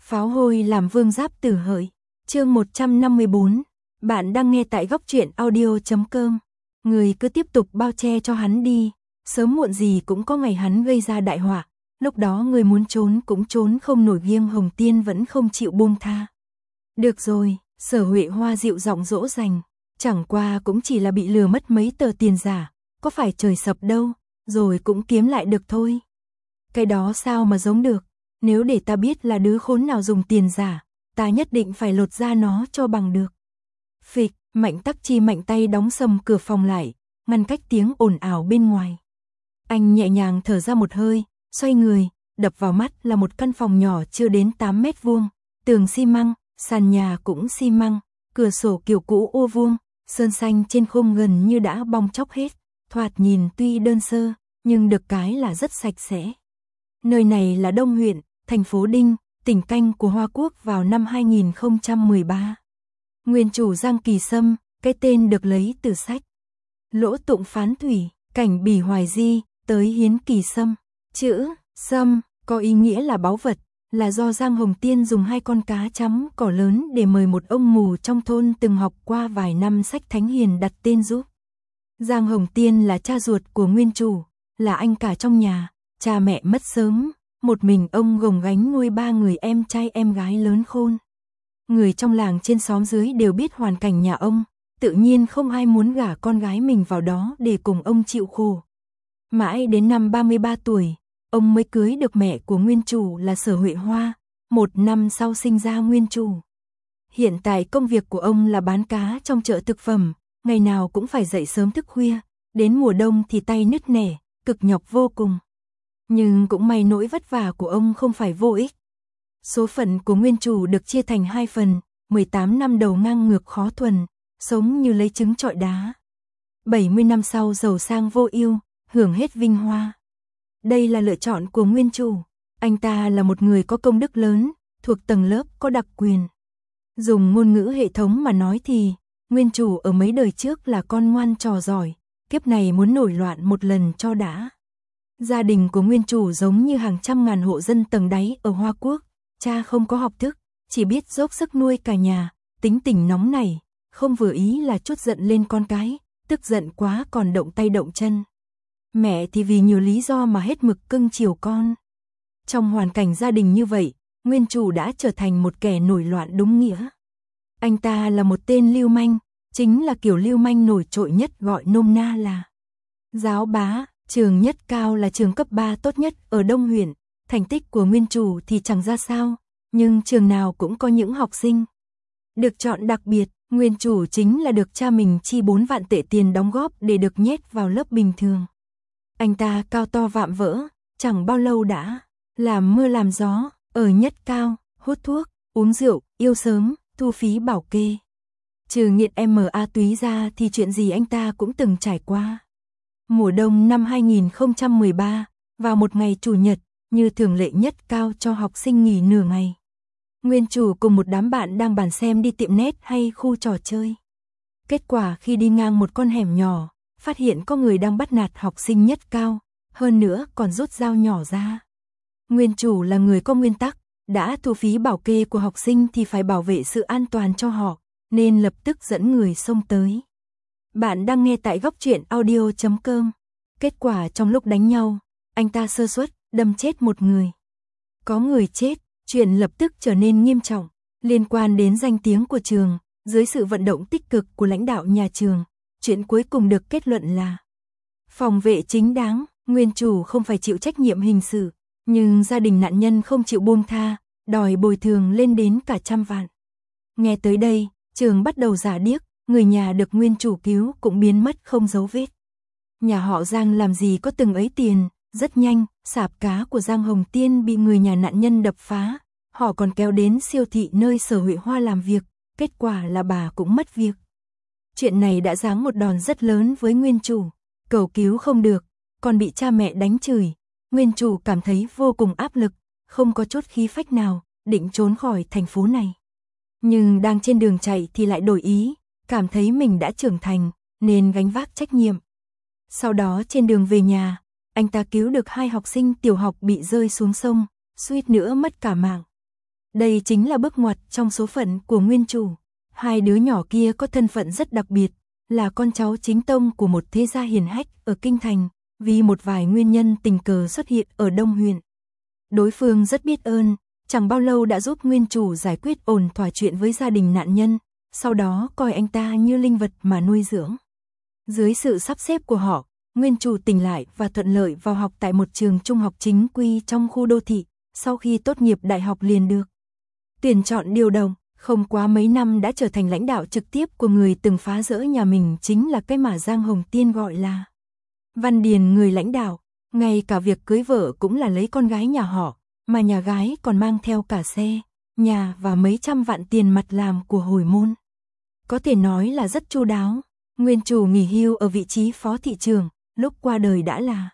Pháo hôi làm vương giáp tử hợi. Chương 154. Bạn đang nghe tại góc truyện audio.com. Người cứ tiếp tục bao che cho hắn đi, sớm muộn gì cũng có ngày hắn gây ra đại họa, lúc đó người muốn trốn cũng trốn không nổi. Viêm Hồng Tiên vẫn không chịu buông tha. Được rồi, Sở Huệ Hoa dịu giọng dỗ dành, chẳng qua cũng chỉ là bị lừa mất mấy tờ tiền giả, có phải trời sập đâu, rồi cũng kiếm lại được thôi. Cái đó sao mà giống được, nếu để ta biết là đứa khốn nào dùng tiền giả, ta nhất định phải lột da nó cho bằng được. Phịch, Mạnh Tắc Chi mạnh tay đóng sầm cửa phòng lại, ngăn cách tiếng ồn ào bên ngoài. Anh nhẹ nhàng thở ra một hơi, xoay người, đập vào mắt là một căn phòng nhỏ chưa đến 8 mét vuông, tường xi măng, sàn nhà cũng xi măng, cửa sổ kiểu cũ ô vuông, sơn xanh trên khung gần như đã bong tróc hết, thoạt nhìn tuy đơn sơ, nhưng được cái là rất sạch sẽ. Nơi này là Đông huyện, thành phố Đinh, tỉnh Canh của Hoa Quốc vào năm 2013. Nguyên chủ Giang Kỳ Sâm, cái tên được lấy từ sách Lỗ Tụng Phán Thủy, Cảnh Bỉ Hoài Di, tới Hiến Kỳ Sâm. Chữ Sâm có ý nghĩa là báu vật, là do Giang Hồng Tiên dùng 2 con cá chấm cỏ lớn để mời một ông mù trong thôn từng học qua vài năm sách Thánh Hiền đặt tên giúp. Giang Hồng Tiên là cha ruột của nguyên chủ, là anh cả trong nhà, cha mẹ mất sớm, một mình ông gồng gánh nuôi 3 người em trai em gái lớn khôn. Người trong làng trên xóm dưới đều biết hoàn cảnh nhà ông, tự nhiên không ai muốn gả con gái mình vào đó để cùng ông chịu khổ. Mãi đến năm 33 tuổi, ông mới cưới được mẹ của nguyên chủ là Sở Huệ Hoa, 1 năm sau sinh ra nguyên chủ. Hiện tại công việc của ông là bán cá trong chợ thực phẩm, ngày nào cũng phải dậy sớm thức khuya, đến mùa đông thì tay nứt nẻ, cực nhọc vô cùng. Nhưng cũng may nỗi vất vả của ông không phải vô ích. Số phận của nguyên chủ được chia thành 2 phần, 18 năm đầu ngang ngược khó thuần, sống như lấy trứng trọi đá. 70 năm sau giàu sang vô ưu, hưởng hết vinh hoa. Đây là lựa chọn của nguyên chủ, anh ta là một người có công đức lớn, thuộc tầng lớp có đặc quyền. Dùng ngôn ngữ hệ thống mà nói thì, nguyên chủ ở mấy đời trước là con ngoan trò giỏi, kiếp này muốn nổi loạn một lần cho đã. Gia đình của nguyên chủ giống như hàng trăm ngàn hộ dân tầng đáy ở Hoa Quốc, cha không có học thức, chỉ biết dốc sức nuôi cả nhà, tính tình nóng nảy, không vừa ý là trút giận lên con cái, tức giận quá còn động tay động chân. Mẹ thì vì nhiều lý do mà hết mực cưng chiều con. Trong hoàn cảnh gia đình như vậy, nguyên chủ đã trở thành một kẻ nổi loạn đúng nghĩa. Anh ta là một tên lưu manh, chính là kiểu lưu manh nổi trội nhất, gọi nôm na là giáo bá. Trường Nhất Cao là trường cấp 3 tốt nhất ở Đông huyện, thành tích của nguyên chủ thì chẳng ra sao, nhưng trường nào cũng có những học sinh được chọn đặc biệt. Nguyên chủ chính là được cha mình chi 4 vạn tệ tiền đóng góp để được nhét vào lớp bình thường. Anh ta cao to vạm vỡ, chẳng bao lâu đã làm mưa làm gió, ở Nhất Cao, hút thuốc, uống rượu, yêu sớm, thu phí bảo kê. Trừ nghiện MA túy ra thì chuyện gì anh ta cũng từng trải qua. Mùa đông năm 2013, vào một ngày chủ nhật, như thường lệ Nhất Cao cho học sinh nghỉ nửa ngày. Nguyên chủ cùng một đám bạn đang bàn xem đi tiệm net hay khu trò chơi. Kết quả khi đi ngang một con hẻm nhỏ, phát hiện có người đang bắt nạt học sinh Nhất Cao, hơn nữa còn rút dao nhỏ ra. Nguyên chủ là người có nguyên tắc, đã thu phí bảo kê của học sinh thì phải bảo vệ sự an toàn cho họ, nên lập tức dẫn người xông tới. Bạn đang nghe tại góc truyện audio.com. Kết quả trong lúc đánh nhau, anh ta sơ suất, đâm chết một người. Có người chết, chuyện lập tức trở nên nghiêm trọng, liên quan đến danh tiếng của trường. Dưới sự vận động tích cực của lãnh đạo nhà trường, chuyện cuối cùng được kết luận là phòng vệ chính đáng. Nguyên chủ không phải chịu trách nhiệm hình sự, nhưng gia đình nạn nhân không chịu buông tha, đòi bồi thường lên đến cả 100 vạn. Nghe tới đây, trường bắt đầu giả điếc, người nhà được nguyên chủ cứu cũng biến mất không dấu vết. Nhà họ Giang làm gì có từng ấy tiền, rất nhanh, sạp cá của Giang Hồng Tiên bị người nhà nạn nhân đập phá, họ còn kéo đến siêu thị nơi Sở Huệ Hoa làm việc, kết quả là bà cũng mất việc. Chuyện này đã giáng một đòn rất lớn với nguyên chủ, cầu cứu không được, còn bị cha mẹ đánh chửi. Nguyên chủ cảm thấy vô cùng áp lực, không có chút khí phách nào, định trốn khỏi thành phố này. Nhưng đang trên đường chạy thì lại đổi ý, cảm thấy mình đã trưởng thành, nên gánh vác trách nhiệm. Sau đó trên đường về nhà, anh ta cứu được 2 học sinh tiểu học bị rơi xuống sông, suýt nữa mất cả mạng. Đây chính là bước ngoặt trong số phận của nguyên chủ. Hai đứa nhỏ kia có thân phận rất đặc biệt, là con cháu chính tông của một thế gia hiền hách ở Kinh Thành, vì một vài nguyên nhân tình cờ xuất hiện ở Đông huyện. Đối phương rất biết ơn, chẳng bao lâu đã giúp nguyên chủ giải quyết ổn thỏa chuyện với gia đình nạn nhân, sau đó coi anh ta như linh vật mà nuôi dưỡng. Dưới sự sắp xếp của họ, nguyên chủ tỉnh lại và thuận lợi vào học tại một trường trung học chính quy trong khu đô thị, sau khi tốt nghiệp đại học liền được tuyển chọn điều động, không quá mấy năm đã trở thành lãnh đạo trực tiếp của người từng phá rỡ nhà mình, chính là cái mà Giang Hồng Tiên gọi là Văn Điền người lãnh đạo. Ngay cả việc cưới vợ cũng là lấy con gái nhà họ, mà nhà gái còn mang theo cả xe, nhà và mấy trăm vạn tiền mặt làm của hồi môn. Có thể nói là rất chu đáo. Nguyên chủ nghỉ hưu ở vị trí phó thị trưởng, lúc qua đời đã là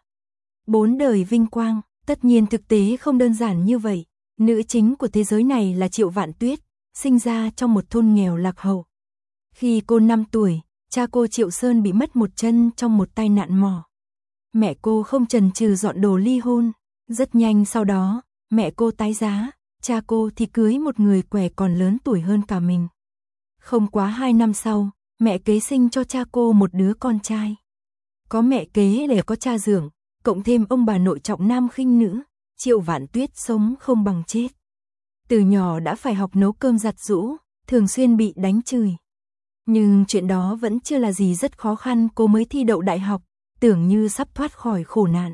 4 đời vinh quang. Tất nhiên thực tế không đơn giản như vậy. Nữ chính của thế giới này là Triệu Vạn Tuyết, sinh ra trong một thôn nghèo lạc hậu. Khi cô 5 tuổi, cha cô Triệu Sơn bị mất một chân trong một tai nạn mỏ. Mẹ cô không chần chừ dọn đồ ly hôn. Rất nhanh sau đó, mẹ cô tái giá, cha cô thì cưới một người què còn lớn tuổi hơn cả mình. Không quá 2 năm sau, mẹ kế sinh cho cha cô một đứa con trai. Có mẹ kế để có cha dưỡng, cộng thêm ông bà nội trọng nam khinh nữ, Triệu Vạn Tuyết sống không bằng chết. Từ nhỏ đã phải học nấu cơm giặt giũ, thường xuyên bị đánh chửi. Nhưng chuyện đó vẫn chưa là gì, rất khó khăn cô mới thi đậu đại học, tưởng như sắp thoát khỏi khổ nạn.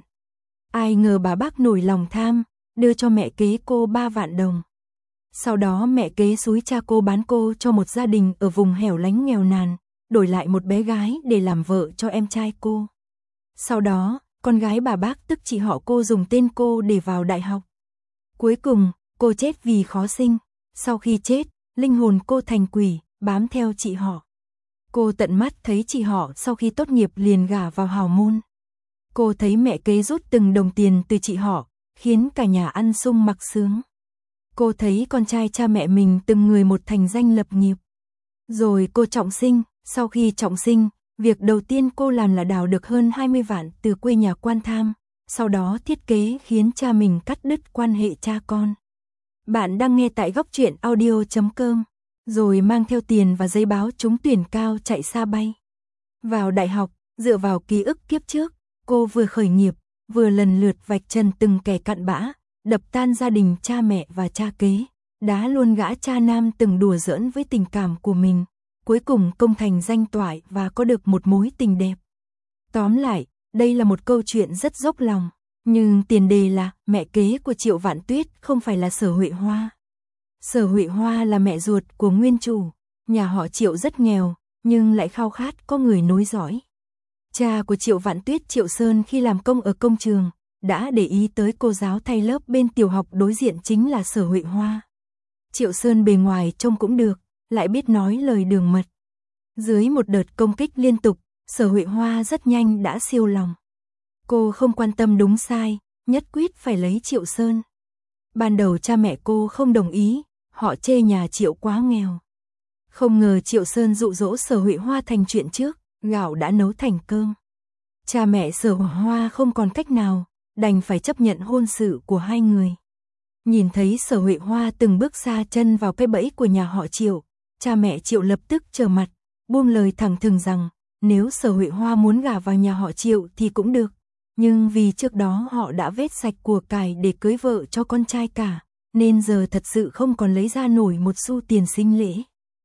Ai ngờ bà bác nổi lòng tham, đưa cho mẹ kế cô 3 vạn đồng. Sau đó mẹ kế xúi cha cô bán cô cho một gia đình ở vùng hẻo lánh nghèo nàn, đổi lại một bé gái để làm vợ cho em trai cô. Sau đó, con gái bà bác tức chị họ cô dùng tên cô để vào đại học. Cuối cùng, cô chết vì khó sinh. Sau khi chết, linh hồn cô thành quỷ, bám theo chị họ. Cô tận mắt thấy chị họ sau khi tốt nghiệp liền gả vào hào môn. Cô thấy mẹ kế rút từng đồng tiền từ chị họ, khiến cả nhà ăn sung mặc sướng. Cô thấy con trai cha mẹ mình từng người một thành danh lập nghiệp. Rồi cô trọng sinh, sau khi trọng sinh, việc đầu tiên cô làm là đào được hơn 20 vạn từ quê nhà quan tham, sau đó thiết kế khiến cha mình cắt đứt quan hệ cha con. Bạn đang nghe tại góc truyện audio.com, rồi mang theo tiền và giấy báo trúng tuyển cao chạy xa bay. Vào đại học, dựa vào ký ức kiếp trước, cô vừa khởi nghiệp, vừa lần lượt vạch trần từng kẻ cặn bã, đập tan gia đình cha mẹ và cha kế, đá luôn gã cha nam từng đùa giỡn với tình cảm của mình. Cuối cùng công thành danh toại và có được một mối tình đẹp. Tóm lại, đây là một câu chuyện rất dốc lòng, nhưng tiền đề là mẹ kế của Triệu Vạn Tuyết không phải là Sở Huệ Hoa. Sở Huệ Hoa là mẹ ruột của nguyên chủ, nhà họ Triệu rất nghèo, nhưng lại khao khát có người nối dõi. Cha của Triệu Vạn Tuyết, Triệu Sơn, khi làm công ở công trường, đã để ý tới cô giáo thay lớp bên tiểu học đối diện chính là Sở Huệ Hoa. Triệu Sơn bề ngoài trông cũng được, lại biết nói lời đường mật. Dưới một đợt công kích liên tục, Sở Huệ Hoa rất nhanh đã siêu lòng. Cô không quan tâm đúng sai, nhất quyết phải lấy Triệu Sơn. Ban đầu cha mẹ cô không đồng ý, họ chê nhà Triệu quá nghèo. Không ngờ Triệu Sơn dụ dỗ Sở Huệ Hoa thành chuyện trước, gạo đã nấu thành cơm. Cha mẹ Sở Huệ Hoa không còn cách nào, đành phải chấp nhận hôn sự của hai người. Nhìn thấy Sở Huệ Hoa từng bước xa chân vào cái bẫy của nhà họ Triệu, cha mẹ Triệu lập tức trở mặt, buông lời thẳng thừng rằng, nếu Sở Huệ Hoa muốn gả vào nhà họ Triệu thì cũng được, nhưng vì trước đó họ đã vét sạch của cải để cưới vợ cho con trai cả, nên giờ thật sự không còn lấy ra nổi một xu tiền sinh lễ.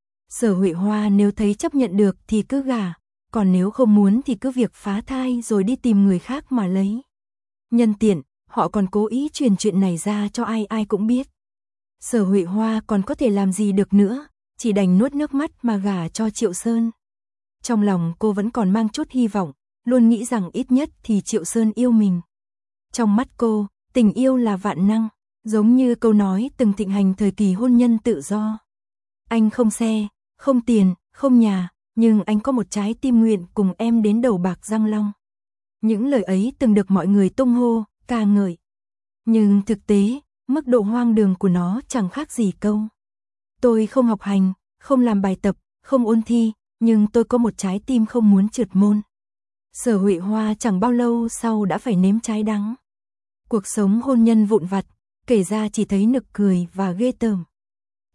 Sở Huệ Hoa nếu thấy chấp nhận được thì cứ gả, còn nếu không muốn thì cứ việc phá thai rồi đi tìm người khác mà lấy. Nhân tiện, họ còn cố ý truyền chuyện này ra cho ai ai cũng biết. Sở Huệ Hoa còn có thể làm gì được nữa, chỉ đành nuốt nước mắt mà gả cho Triệu Sơn. Trong lòng cô vẫn còn mang chút hy vọng, luôn nghĩ rằng ít nhất thì Triệu Sơn yêu mình. Trong mắt cô, tình yêu là vạn năng, giống như câu nói từng thịnh hành thời kỳ hôn nhân tự do. Anh không xe, không tiền, không nhà, nhưng anh có một trái tim nguyện cùng em đến đầu bạc răng long. Những lời ấy từng được mọi người tung hô, ca ngợi. Nhưng thực tế, mức độ hoang đường của nó chẳng khác gì câu: tôi không học hành, không làm bài tập, không ôn thi, nhưng tôi có một trái tim không muốn trượt môn. Sở Huệ Hoa chẳng bao lâu sau đã phải nếm trái đắng. Cuộc sống hôn nhân vụn vặt, kể ra chỉ thấy nực cười và ghê tởm.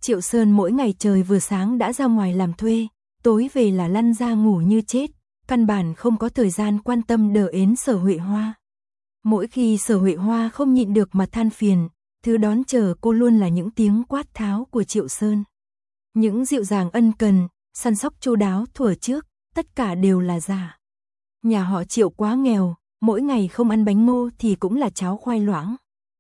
Triệu Sơn mỗi ngày trời vừa sáng đã ra ngoài làm thuê, tối về là lăn ra ngủ như chết, căn bản không có thời gian quan tâm đờ ến Sở Huệ Hoa. Mỗi khi Sở Huệ Hoa không nhịn được mà than phiền, thứ đón chờ cô luôn là những tiếng quát tháo của Triệu Sơn. Những dịu dàng ân cần, săn sóc chu đáo thuở trước, tất cả đều là giả. Nhà họ Triệu quá nghèo, mỗi ngày không ăn bánh ngô thì cũng là cháo khoai loãng.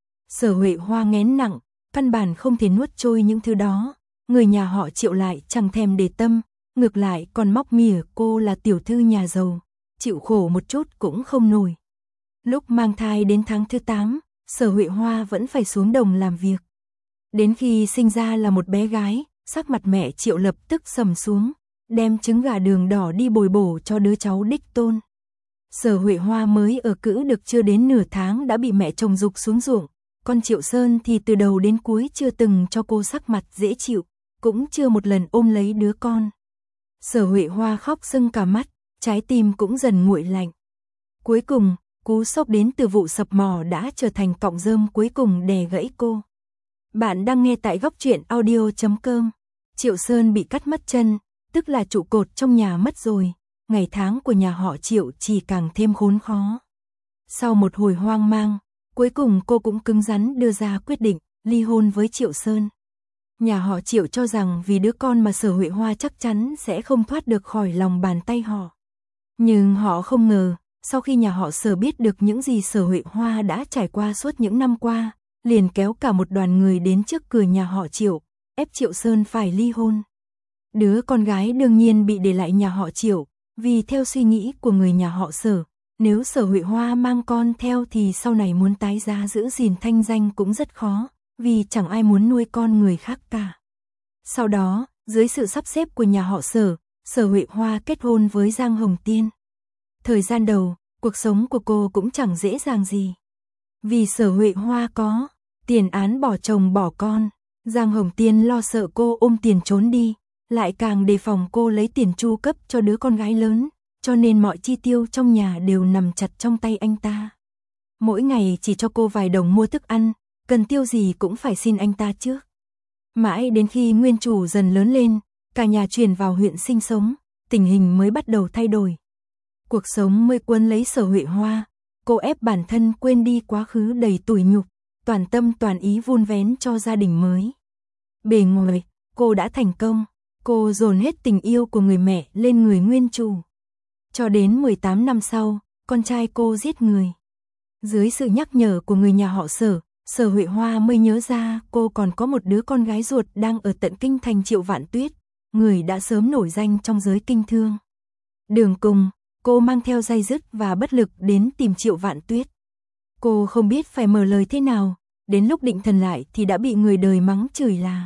Sở Huệ Hoa nghén nặng, căn bản không thể nuốt trôi những thứ đó, người nhà họ Triệu lại chẳng thèm để tâm, ngược lại còn móc mỉa cô là tiểu thư nhà giàu, chịu khổ một chút cũng không nổi. Lúc mang thai đến tháng thứ 8, Sở Huệ Hoa vẫn phải xuống đồng làm việc. Đến khi sinh ra là một bé gái, sắc mặt mẹ Triệu lập tức sầm xuống, đem trứng gà đường đỏ đi bồi bổ cho đứa cháu đích tôn. Sở Huệ Hoa mới ở cữ được chưa đến nửa tháng đã bị mẹ chồng giục xuống ruộng, còn Triệu Sơn thì từ đầu đến cuối chưa từng cho cô sắc mặt dễ chịu, cũng chưa một lần ôm lấy đứa con. Sở Huệ Hoa khóc sưng cả mắt, trái tim cũng dần nguội lạnh. Cuối cùng, cú sốc đến từ vụ sập mỏ đã trở thành cọng rơm cuối cùng đè gãy cô. Bạn đang nghe tại góc truyện audio.com. Triệu Sơn bị cắt mất chân, tức là trụ cột trong nhà mất rồi, ngày tháng của nhà họ Triệu chỉ càng thêm khốn khó. Sau một hồi hoang mang, cuối cùng cô cũng cứng rắn đưa ra quyết định ly hôn với Triệu Sơn. Nhà họ Triệu cho rằng vì đứa con mà Sở Huệ Hoa chắc chắn sẽ không thoát được khỏi lòng bàn tay họ. Nhưng họ không ngờ, sau khi nhà họ Sở biết được những gì Sở Huệ Hoa đã trải qua suốt những năm qua, liền kéo cả một đoàn người đến trước cửa nhà họ Triệu, ép Triệu Sơn phải ly hôn. Đứa con gái đương nhiên bị để lại nhà họ Triệu, vì theo suy nghĩ của người nhà họ Sở, nếu Sở Huệ Hoa mang con theo thì sau này muốn tái giá giữ gìn thanh danh cũng rất khó, vì chẳng ai muốn nuôi con người khác cả. Sau đó, dưới sự sắp xếp của nhà họ Sở, Sở Huệ Hoa kết hôn với Giang Hồng Tiên. Thời gian đầu, cuộc sống của cô cũng chẳng dễ dàng gì. Vì Sở Huệ Hoa có tiền án bỏ chồng bỏ con, Giang Hồng Tiên lo sợ cô ôm tiền trốn đi, lại càng đề phòng cô lấy tiền chu cấp cho đứa con gái lớn, cho nên mọi chi tiêu trong nhà đều nằm chặt trong tay anh ta. Mỗi ngày chỉ cho cô vài đồng mua thức ăn, cần tiêu gì cũng phải xin anh ta trước. Mãi đến khi nguyên chủ dần lớn lên, cả nhà chuyển vào huyện sinh sống, tình hình mới bắt đầu thay đổi. Cuộc sống mới cuốn lấy Sở Huệ Hoa, cô ép bản thân quên đi quá khứ đầy tủi nhục, toàn tâm toàn ý vun vén cho gia đình mới. Bề ngoài, cô đã thành công, cô dồn hết tình yêu của người mẹ lên người nguyên chủ. Cho đến 18 năm sau, con trai cô giết người. Dưới sự nhắc nhở của người nhà họ Sở, Sở Huệ Hoa mới nhớ ra cô còn có một đứa con gái ruột đang ở tận kinh thành Triệu Vạn Tuyết, người đã sớm nổi danh trong giới kinh thương. Đường cùng, cô mang theo day dứt và bất lực đến tìm Triệu Vạn Tuyết. Cô không biết phải mở lời thế nào, đến lúc định thần lại thì đã bị người đời mắng chửi là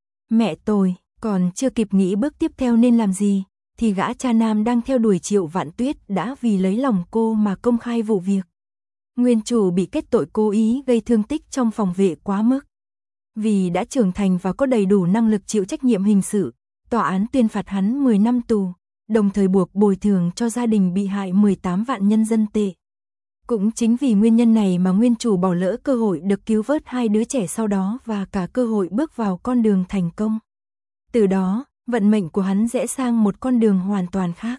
mẹ tôi. Còn chưa kịp nghĩ bước tiếp theo nên làm gì, thì gã cha nam đang theo đuổi Triệu Vạn Tuyết đã vì lấy lòng cô mà công khai vụ việc. Nguyên chủ bị kết tội cố ý gây thương tích trong phòng vệ quá mức. Vì đã trưởng thành và có đầy đủ năng lực chịu trách nhiệm hình sự, tòa án tuyên phạt hắn 10 năm tù, đồng thời buộc bồi thường cho gia đình bị hại 18 vạn nhân dân tệ. Cũng chính vì nguyên nhân này mà nguyên chủ bỏ lỡ cơ hội được cứu vớt hai đứa trẻ sau đó và cả cơ hội bước vào con đường thành công. Từ đó, vận mệnh của hắn rẽ sang một con đường hoàn toàn khác.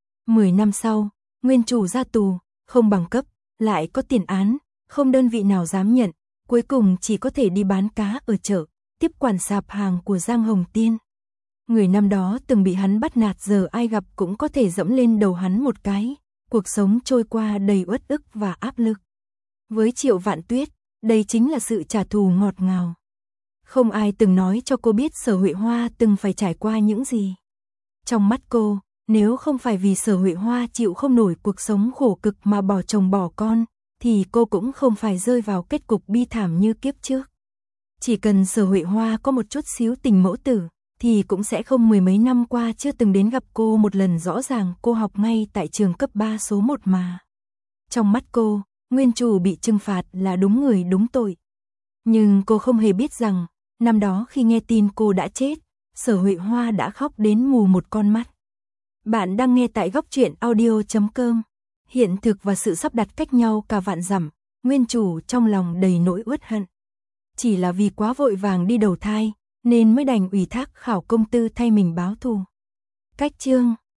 10 năm sau, nguyên chủ ra tù, không bằng cấp, lại có tiền án, không đơn vị nào dám nhận, cuối cùng chỉ có thể đi bán cá ở chợ, tiếp quản sạp hàng của Giang Hồng Tiên. Người năm đó từng bị hắn bắt nạt giờ ai gặp cũng có thể dẫm lên đầu hắn một cái, cuộc sống trôi qua đầy uất ức và áp lực. Với Triệu Vạn Tuyết, đây chính là sự trả thù ngọt ngào. Không ai từng nói cho cô biết Sở Huệ Hoa từng phải trải qua những gì. Trong mắt cô, nếu không phải vì Sở Huệ Hoa chịu không nổi cuộc sống khổ cực mà bỏ chồng bỏ con, thì cô cũng không phải rơi vào kết cục bi thảm như kiếp trước. Chỉ cần Sở Huệ Hoa có một chút xíu tình mẫu tử, thì cũng sẽ không mười mấy năm qua chưa từng đến gặp cô một lần. Rõ ràng cô học ngay tại trường cấp 3 số 1 mà. Trong mắt cô, nguyên chủ bị trừng phạt là đúng người đúng tội. Nhưng cô không hề biết rằng, năm đó khi nghe tin cô đã chết, Sở Huệ Hoa đã khóc đến mù một con mắt. Bạn đang nghe tại góc truyện audio.com. Hiện thực và sự sắp đặt cách nhau cả vạn dặm, nguyên chủ trong lòng đầy nỗi uất hận. Chỉ là vì quá vội vàng đi đầu thai, nên mới đành ủy thác Khảo công tư thay mình báo thù. Cách chương